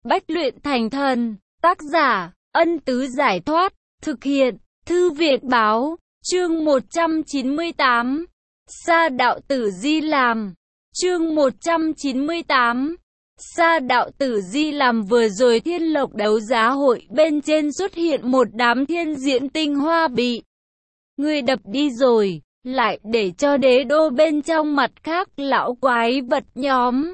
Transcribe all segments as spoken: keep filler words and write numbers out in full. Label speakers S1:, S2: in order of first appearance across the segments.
S1: Bách luyện thành thần. Tác giả, Ân Tứ Giải Thoát. Thực hiện, Thư Viện Báo. Chương một trăm chín mươi tám. Sa đạo tử Di làm. Chương một trăm chín mươi tám. Sa đạo tử Di làm. Vừa rồi Thiên Lộc đấu giá hội bên trên xuất hiện một đám thiên diễn tinh hoa bị người đập đi rồi, lại để cho đế đô bên trong mặt khác lão quái vật nhóm.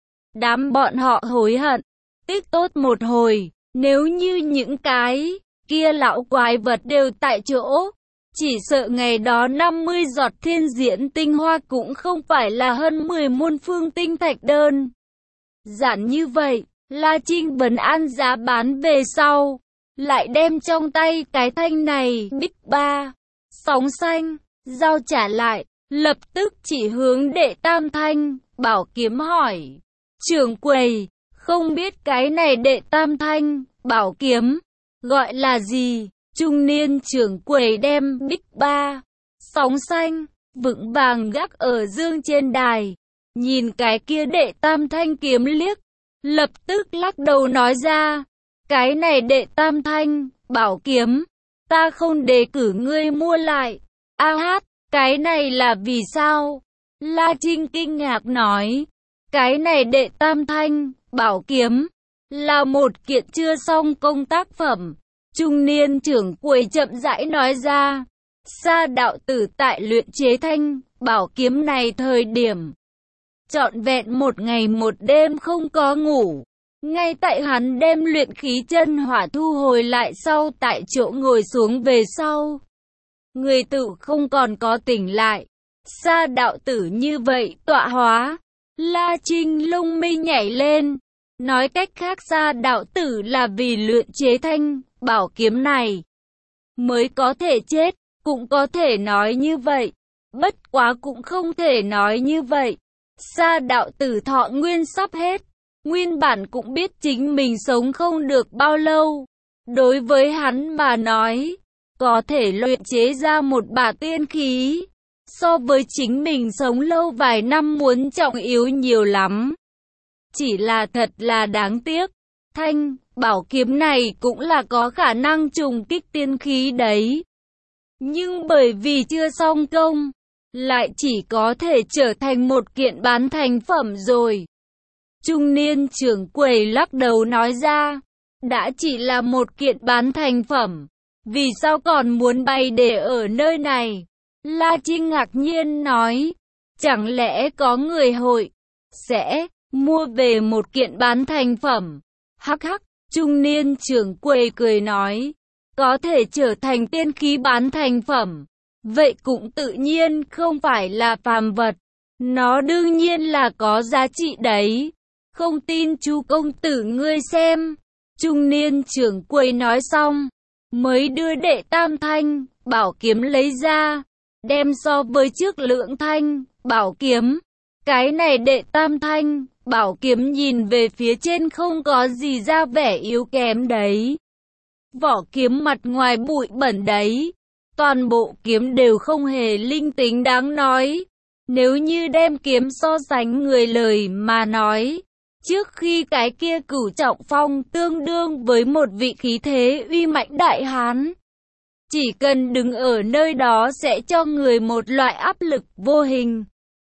S1: Đám bọn họ hối hận, tiếc tốt một hồi, nếu như những cái kia lão quái vật đều tại chỗ, chỉ sợ ngày đó năm mươi giọt thiên diễn tinh hoa cũng không phải là hơn mười muôn phương tinh thạch đơn giản như vậy. La Trinh vấn an giá bán về sau, lại đem trong tay cái thanh này bích ba sóng xanh giao trả lại, lập tức chỉ hướng đệ tam thanh bảo kiếm hỏi: trưởng quầy, không biết cái này đệ tam thanh bảo kiếm gọi là gì? Trung niên trưởng quầy đem bích ba sóng xanh vững vàng gác ở dương trên đài, nhìn cái kia đệ tam thanh kiếm liếc, lập tức lắc đầu nói ra: cái này đệ tam thanh bảo kiếm, ta không đề cử ngươi mua lại. A hát, cái này là vì sao? La Trinh kinh ngạc nói: cái này đệ tam thanh bảo kiếm là một kiện chưa xong công tác phẩm. Trung niên trưởng quầy chậm rãi nói ra: Sa đạo tử tại luyện chế thanh bảo kiếm này thời điểm trọn vẹn một ngày một đêm không có ngủ. Ngay tại hắn đem luyện khí chân hỏa thu hồi lại sau, tại chỗ ngồi xuống về sau, người tự không còn có tỉnh lại. Sa đạo tử như vậy tọa hóa. La Trinh lông mi nhảy lên, nói cách khác Sa đạo tử là vì luyện chế thanh bảo kiếm này mới có thể chết. Cũng có thể nói như vậy, bất quá cũng không thể nói như vậy. Sa đạo tử thọ nguyên sắp hết, nguyên bản cũng biết chính mình sống không được bao lâu. Đối với hắn mà nói, có thể luyện chế ra một bả tiên khí, so với chính mình sống lâu vài năm muốn trọng yếu nhiều lắm. Chỉ là thật là đáng tiếc, thanh bảo kiếm này cũng là có khả năng trùng kích tiên khí đấy. Nhưng bởi vì chưa xong công, lại chỉ có thể trở thành một kiện bán thành phẩm rồi. Trung niên trưởng quầy lắc đầu nói ra: đã chỉ là một kiện bán thành phẩm, vì sao còn muốn bày để ở nơi này? La Trinh ngạc nhiên nói: chẳng lẽ có người hội sẽ mua về một kiện bán thành phẩm? Hắc hắc, trung niên trưởng quầy cười nói: có thể trở thành tiên khí bán thành phẩm, vậy cũng tự nhiên không phải là phàm vật, nó đương nhiên là có giá trị đấy. Không tin chú công tử ngươi xem. Trung niên trưởng quầy nói xong, mới đưa đệ tam thanh bảo kiếm lấy ra, đem so với trước lượng thanh bảo kiếm. Cái này đệ tam thanh bảo kiếm nhìn về phía trên không có gì ra vẻ yếu kém đấy. Vỏ kiếm mặt ngoài bụi bẩn đấy, toàn bộ kiếm đều không hề linh tính đáng nói. Nếu như đem kiếm so sánh người lời mà nói, trước khi cái kia Cửu Trọng Phong tương đương với một vị khí thế uy mãnh đại hán. Chỉ cần đứng ở nơi đó sẽ cho người một loại áp lực vô hình.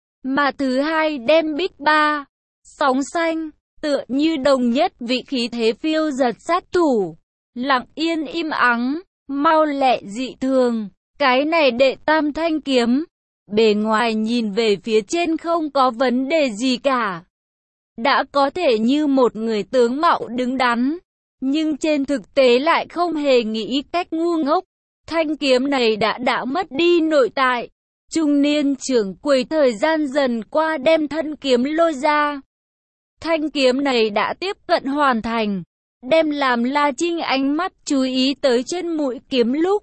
S1: Mà thứ hai đem bích ba sóng xanh, tựa như đồng nhất vị khí thế phiêu giật sát thủ, lặng yên im ắng, mau lẹ dị thường. Cái này đệ tam thanh kiếm, bề ngoài nhìn về phía trên không có vấn đề gì cả, đã có thể như một người tướng mạo đứng đắn, nhưng trên thực tế lại không hề nghĩ cách ngu ngốc. Thanh kiếm này đã đã mất đi nội tại. Trung niên trưởng quầy thời gian dần qua đem thân kiếm lôi ra. Thanh kiếm này đã tiếp cận hoàn thành, đem làm La Trinh ánh mắt chú ý tới trên mũi kiếm lúc,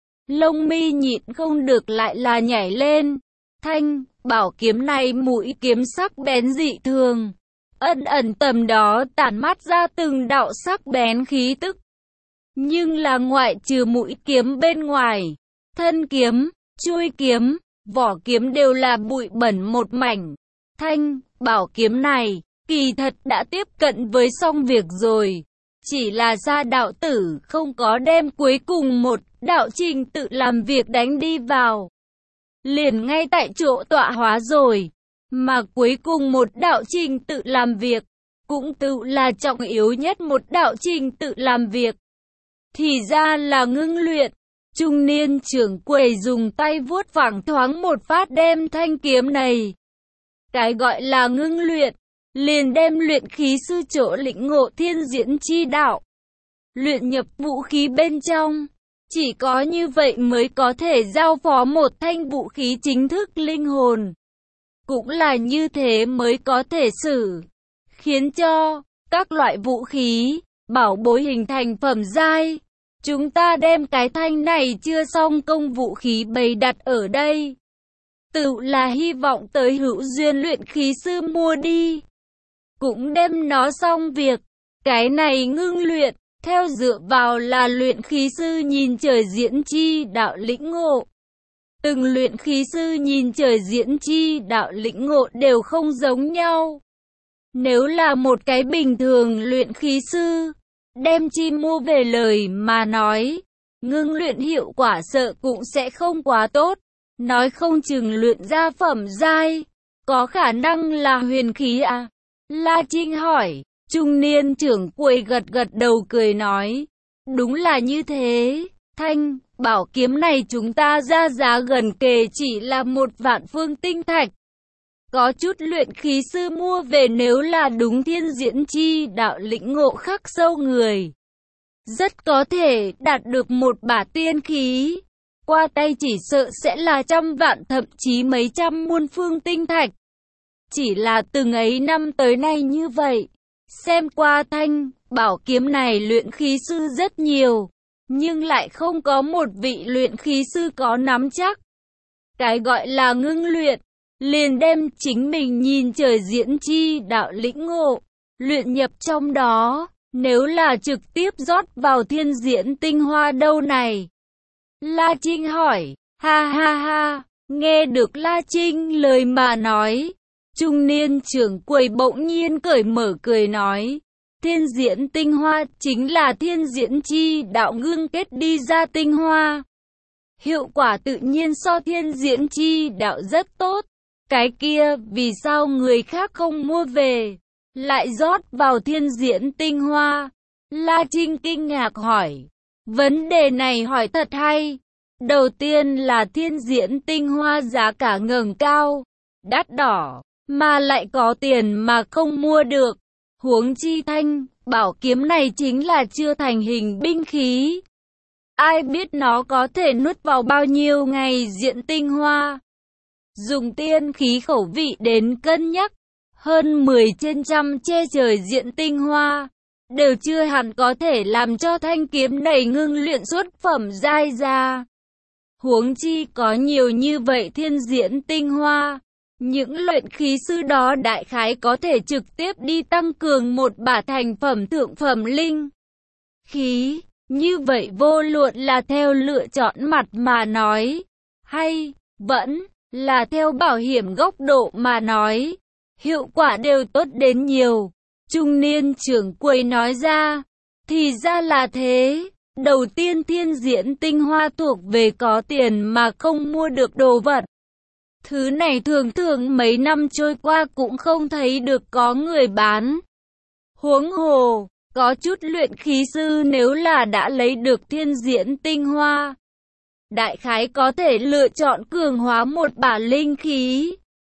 S1: lông mi nhịn không được lại là nhảy lên. Thanh bảo kiếm này mũi kiếm sắc bén dị thường, ẩn ẩn tầm đó tản mát ra từng đạo sắc bén khí tức. Nhưng là ngoại trừ mũi kiếm bên ngoài, thân kiếm, chuôi kiếm, vỏ kiếm đều là bụi bẩn một mảnh. Thanh bảo kiếm này kỳ thật đã tiếp cận với xong việc rồi. Chỉ là Sa đạo tử không có đem cuối cùng một đạo trình tự làm việc đánh đi vào. Liền ngay tại chỗ tọa hóa rồi. Mà cuối cùng một đạo trình tự làm việc, cũng tự là trọng yếu nhất một đạo trình tự làm việc. Thì ra là ngưng luyện. Trung niên trưởng quầy dùng tay vuốt phẳng thoáng một phát đem thanh kiếm này. Cái gọi là ngưng luyện, liền đem luyện khí sư chỗ lĩnh ngộ thiên diễn chi đạo. Luyện nhập vũ khí bên trong. Chỉ có như vậy mới có thể giao phó một thanh vũ khí chính thức linh hồn. Cũng là như thế mới có thể xử. Khiến cho các loại vũ khí, bảo bối hình thành phẩm giai. Chúng ta đem cái thanh này chưa xong công vũ khí bày đặt ở đây. Tự là hy vọng tới hữu duyên luyện khí sư mua đi. Cũng đem nó xong việc. Cái này ngưng luyện, theo dựa vào là luyện khí sư nhìn trời diễn chi đạo lĩnh ngộ. Từng luyện khí sư nhìn trời diễn chi đạo lĩnh ngộ đều không giống nhau. Nếu là một cái bình thường luyện khí sư, đem chi mua về lời mà nói, ngưng luyện hiệu quả sợ cũng sẽ không quá tốt. Nói không chừng luyện ra phẩm giai, có khả năng là huyền khí à? La Trinh hỏi. Trung niên trưởng quầy gật gật đầu cười nói. Đúng là như thế. Thanh, bảo kiếm này chúng ta ra giá gần kề chỉ là một vạn phương tinh thạch. Có chút luyện khí sư mua về nếu là đúng thiên diễn chi đạo lĩnh ngộ khắc sâu người. Rất có thể đạt được một bả tiên khí. Qua tay chỉ sợ sẽ là trăm vạn thậm chí mấy trăm muôn phương tinh thạch. Chỉ là từng ấy năm tới nay như vậy. Xem qua thanh, bảo kiếm này luyện khí sư rất nhiều. Nhưng lại không có một vị luyện khí sư có nắm chắc. Cái gọi là ngưng luyện. Liền đem chính mình nhìn trời diễn chi đạo lĩnh ngộ. Luyện nhập trong đó. Nếu là trực tiếp rót vào thiên diễn tinh hoa đâu này. La Trinh hỏi. Ha ha ha. Nghe được La Trinh lời mà nói. Trung niên trưởng quầy bỗng nhiên cởi mở cười nói. Thiên diễn tinh hoa chính là thiên diễn chi đạo ngưng kết đi ra tinh hoa. Hiệu quả tự nhiên so thiên diễn chi đạo rất tốt. Cái kia vì sao người khác không mua về, lại rót vào thiên diễn tinh hoa? La Trinh kinh ngạc hỏi. Vấn đề này hỏi thật hay. Đầu tiên là thiên diễn tinh hoa giá cả ngẩng cao, đắt đỏ, mà lại có tiền mà không mua được. Huống chi thanh, bảo kiếm này chính là chưa thành hình binh khí. Ai biết nó có thể nuốt vào bao nhiêu ngày diễn tinh hoa. Dùng tiên khí khẩu vị đến cân nhắc, hơn mười trên trăm che trời diễn tinh hoa, đều chưa hẳn có thể làm cho thanh kiếm này ngưng luyện xuất phẩm giai ra. Huống chi có nhiều như vậy thiên diễn tinh hoa, những luyện khí sư đó đại khái có thể trực tiếp đi tăng cường một bả thành phẩm thượng phẩm linh khí. Như vậy vô luận là theo lựa chọn mặt mà nói, hay vẫn là theo bảo hiểm góc độ mà nói, hiệu quả đều tốt đến nhiều. Trung niên trưởng quầy nói ra. Thì ra là thế. Đầu tiên thiên diễn tinh hoa thuộc về có tiền mà không mua được đồ vật. Thứ này thường thường mấy năm trôi qua cũng không thấy được có người bán. Huống hồ, có chút luyện khí sư nếu là đã lấy được thiên diễn tinh hoa, đại khái có thể lựa chọn cường hóa một bả linh khí.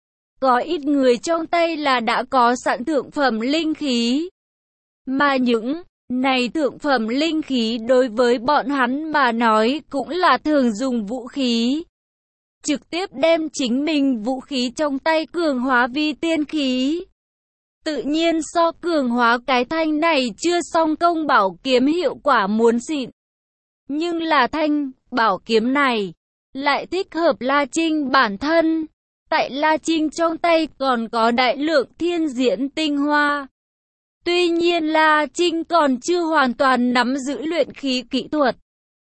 S1: Có ít người trong tay là đã có sẵn thượng phẩm linh khí. Mà những này thượng phẩm linh khí đối với bọn hắn mà nói cũng là thường dùng vũ khí. Trực tiếp đem chính mình vũ khí trong tay cường hóa vi tiên khí. Tự nhiên so cường hóa cái thanh này chưa xong công bảo kiếm hiệu quả muốn xịn. Nhưng là thanh, bảo kiếm này, lại thích hợp La Trinh bản thân. Tại La Trinh trong tay còn có đại lượng thiên diễn tinh hoa. Tuy nhiên La Trinh còn chưa hoàn toàn nắm giữ luyện khí kỹ thuật.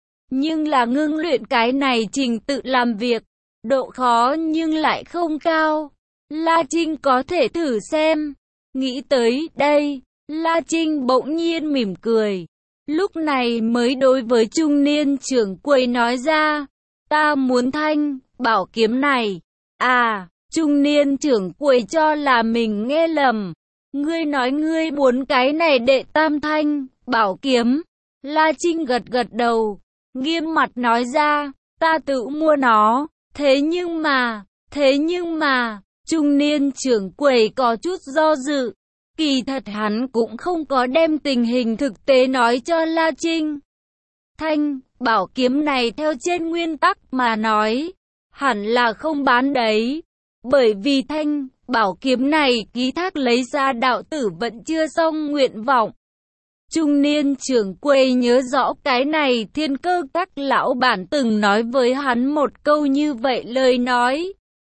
S1: Nhưng là ngưng luyện cái này trình tự làm việc, độ khó nhưng lại không cao. La Trinh có thể thử xem. Nghĩ tới đây, La Trinh bỗng nhiên mỉm cười. Lúc này mới đối với trung niên trưởng quầy nói ra, ta muốn thanh, bảo kiếm này. À, trung niên trưởng quầy cho là mình nghe lầm. Ngươi nói ngươi muốn cái này đệ tam thanh, bảo kiếm. La Trinh gật gật đầu, nghiêm mặt nói ra, ta tự mua nó. Thế nhưng mà, thế nhưng mà, trung niên trưởng quầy có chút do dự. Kỳ thật hắn cũng không có đem tình hình thực tế nói cho La Trinh. Thanh, bảo kiếm này theo trên nguyên tắc mà nói, hẳn là không bán đấy. Bởi vì thanh, bảo kiếm này ký thác lấy ra đạo tử vẫn chưa xong nguyện vọng. Trung niên trưởng quầy nhớ rõ cái này Thiên Cơ Các lão bản từng nói với hắn một câu như vậy lời nói.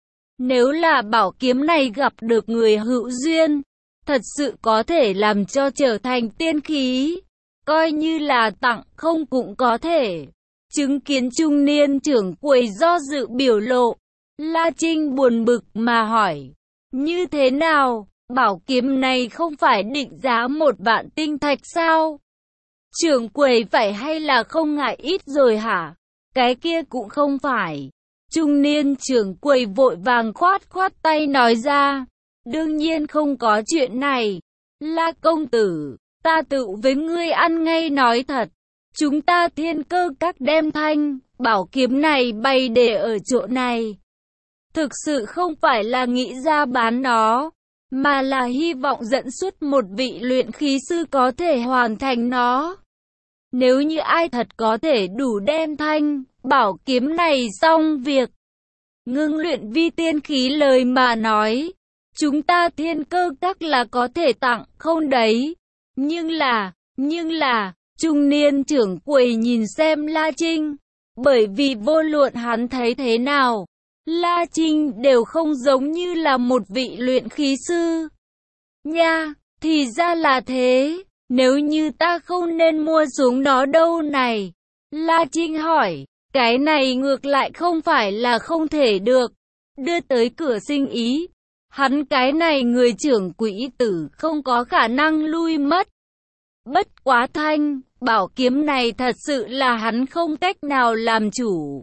S1: Nếu là bảo kiếm này gặp được người hữu duyên, thật sự có thể làm cho trở thành tiên khí, coi như là tặng không cũng có thể. Chứng kiến trung niên trưởng quầy do dự biểu lộ, La Trinh buồn bực mà hỏi, như thế nào, bảo kiếm này không phải định giá một vạn tinh thạch sao? Trưởng quầy phải hay là không ngại ít rồi hả? Cái kia cũng không phải. Trung niên trưởng quầy vội vàng khoát khoát tay nói ra, đương nhiên không có chuyện này. La công tử, ta tự với ngươi ăn ngay nói thật. Chúng ta Thiên Cơ Các đem thanh, bảo kiếm này bày để ở chỗ này. Thực sự không phải là nghĩ ra bán nó, mà là hy vọng dẫn xuất một vị luyện khí sư có thể hoàn thành nó. Nếu như ai thật có thể đủ đem thanh, bảo kiếm này xong việc, ngưng luyện vi tiên khí lời mà nói, chúng ta Thiên Cơ Các là có thể tặng không đấy. Nhưng là, nhưng là, trung niên trưởng quầy nhìn xem La Trinh, bởi vì vô luận hắn thấy thế nào, La Trinh đều không giống như là một vị luyện khí sư. Nha, thì ra là thế, nếu như ta không nên mua xuống nó đâu này? La Trinh hỏi, cái này ngược lại không phải là không thể được, đưa tới cửa sinh ý. Hắn cái này người trưởng quỹ tử không có khả năng lui mất. Bất quá thanh, bảo kiếm này thật sự là hắn không cách nào làm chủ.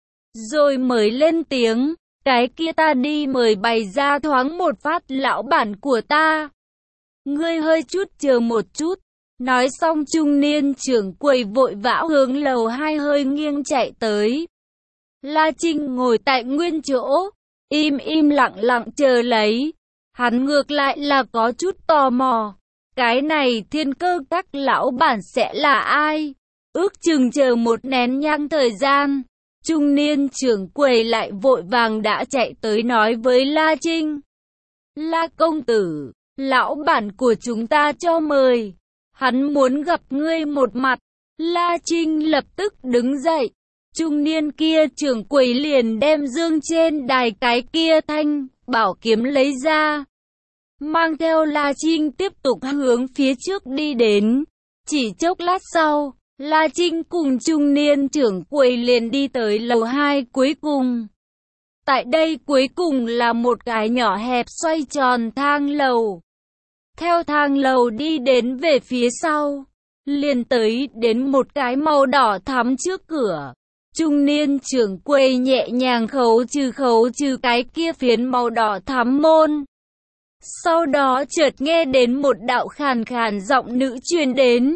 S1: Rồi mới lên tiếng, cái kia ta đi mời bày ra thoáng một phát lão bản của ta. Ngươi hơi chút chờ một chút. Nói xong trung niên trưởng quầy vội vã hướng lầu hai hơi nghiêng chạy tới. La Trinh ngồi tại nguyên chỗ, im im lặng lặng chờ lấy. Hắn ngược lại là có chút tò mò. Cái này Thiên Cơ Các lão bản sẽ là ai? Ước chừng chờ một nén nhang thời gian, trung niên trưởng quầy lại vội vàng đã chạy tới nói với La Trinh. La công tử, lão bản của chúng ta cho mời. Hắn muốn gặp ngươi một mặt. La Trinh lập tức đứng dậy. Trung niên kia trưởng quầy liền đem dương trên đài cái kia thanh, bảo kiếm lấy ra. Mang theo La Trinh tiếp tục hướng phía trước đi đến. Chỉ chốc lát sau, La Trinh cùng trung niên trưởng quầy liền đi tới lầu hai cuối cùng. Tại đây cuối cùng là một cái nhỏ hẹp xoay tròn thang lầu. Theo thang lầu đi đến về phía sau, liền tới đến một cái màu đỏ thắm trước cửa. Trung niên trưởng quầy nhẹ nhàng khấu trừ khấu trừ cái kia phiến màu đỏ thắm môn. Sau đó chợt nghe đến một đạo khàn khàn giọng nữ truyền đến.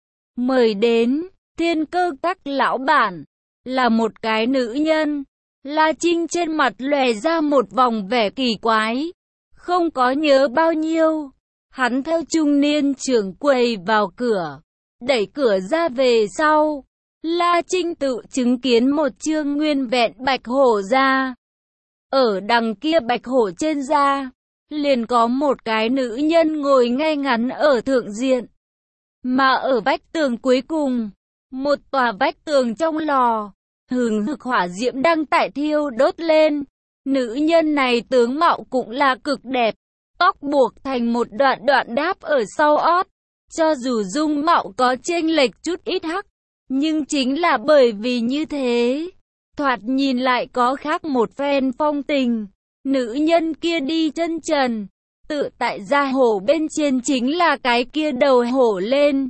S1: Mời đến, Thiên Cơ Các lão bản, là một cái nữ nhân. La Trinh trên mặt lòe ra một vòng vẻ kỳ quái, không có nhớ bao nhiêu. Hắn theo trung niên trưởng quầy vào cửa, đẩy cửa ra về sau. La Trinh tự chứng kiến một chương nguyên vẹn bạch hổ da. Ở đằng kia bạch hổ trên da, liền có một cái nữ nhân ngồi ngay ngắn ở thượng diện. Mà ở vách tường cuối cùng, một tòa vách tường trong lò, hừng hực hỏa diễm đang tại thiêu đốt lên. Nữ nhân này tướng mạo cũng là cực đẹp, tóc buộc thành một đoạn đoạn đáp ở sau ót. Cho dù dung mạo có chênh lệch chút ít hắc, nhưng chính là bởi vì như thế, thoạt nhìn lại có khác một phen phong tình. Nữ nhân kia đi chân trần, Tự tại da hổ bên trên chính là cái kia đầu hổ lên.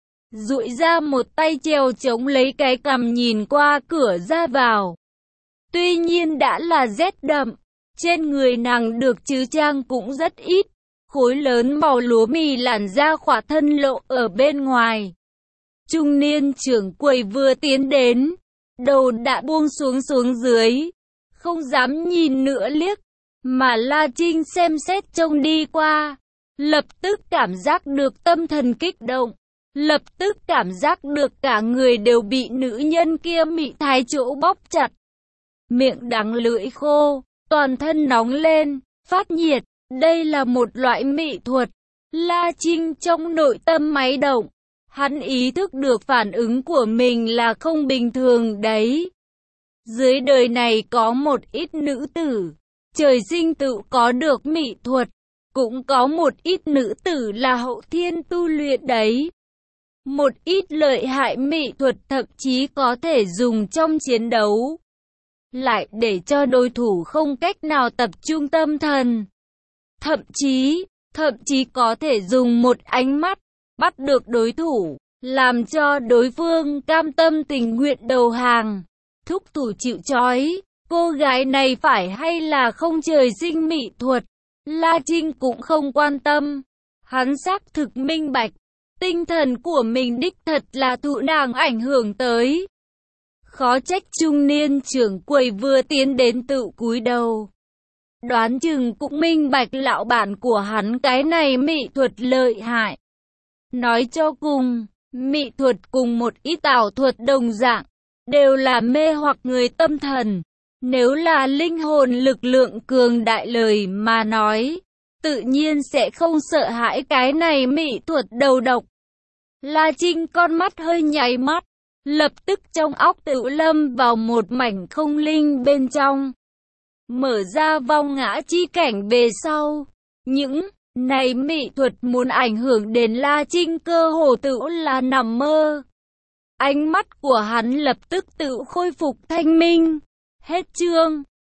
S1: Duỗi ra một tay trèo chống lấy cái cằm nhìn qua cửa ra vào. Tuy nhiên đã là rét đậm, trên người nàng được trừ trang cũng rất ít. Khối lớn màu lúa mì làn da khỏa thân lộ ở bên ngoài. Trung niên trưởng quầy vừa tiến đến, đầu đã buông xuống xuống dưới, không dám nhìn nữa liếc, mà La Trinh xem xét trông đi qua, lập tức cảm giác được tâm thần kích động, lập tức cảm giác được cả người đều bị nữ nhân kia mị thái chỗ bóp chặt. Miệng đắng lưỡi khô, toàn thân nóng lên, phát nhiệt, đây là một loại mị thuật. La Trinh trong nội tâm máy động. Hắn ý thức được phản ứng của mình là không bình thường đấy. Dưới đời này có một ít nữ tử, trời sinh tự có được mỹ thuật, cũng có một ít nữ tử là hậu thiên tu luyện đấy. Một ít lợi hại mỹ thuật thậm chí có thể dùng trong chiến đấu, lại để cho đối thủ không cách nào tập trung tâm thần. Thậm chí, thậm chí có thể dùng một ánh mắt, bắt được đối thủ, làm cho đối phương cam tâm tình nguyện đầu hàng, thúc thủ chịu trói. Cô gái này phải hay là không trời sinh mỹ thuật, La Trinh cũng không quan tâm. Hắn xác thực minh bạch, tinh thần của mình đích thật là thụ nàng ảnh hưởng tới. Khó trách trung niên trưởng quầy vừa tiến đến tự cúi đầu. Đoán chừng cũng minh bạch lão bản của hắn cái này mỹ thuật lợi hại. Nói cho cùng, mỹ thuật cùng một ít ảo thuật đồng dạng, đều là mê hoặc người tâm thần. Nếu là linh hồn lực lượng cường đại lời mà nói, tự nhiên sẽ không sợ hãi cái này mỹ thuật đầu độc. La Trinh con mắt hơi nháy mắt, lập tức trong óc tự lâm vào một mảnh không linh bên trong. Mở ra vong ngã chi cảnh về sau, những này mỹ thuật muốn ảnh hưởng đến La Trinh cơ hồ tự là nằm mơ. Ánh mắt của hắn lập tức tự khôi phục thanh minh. Hết chương.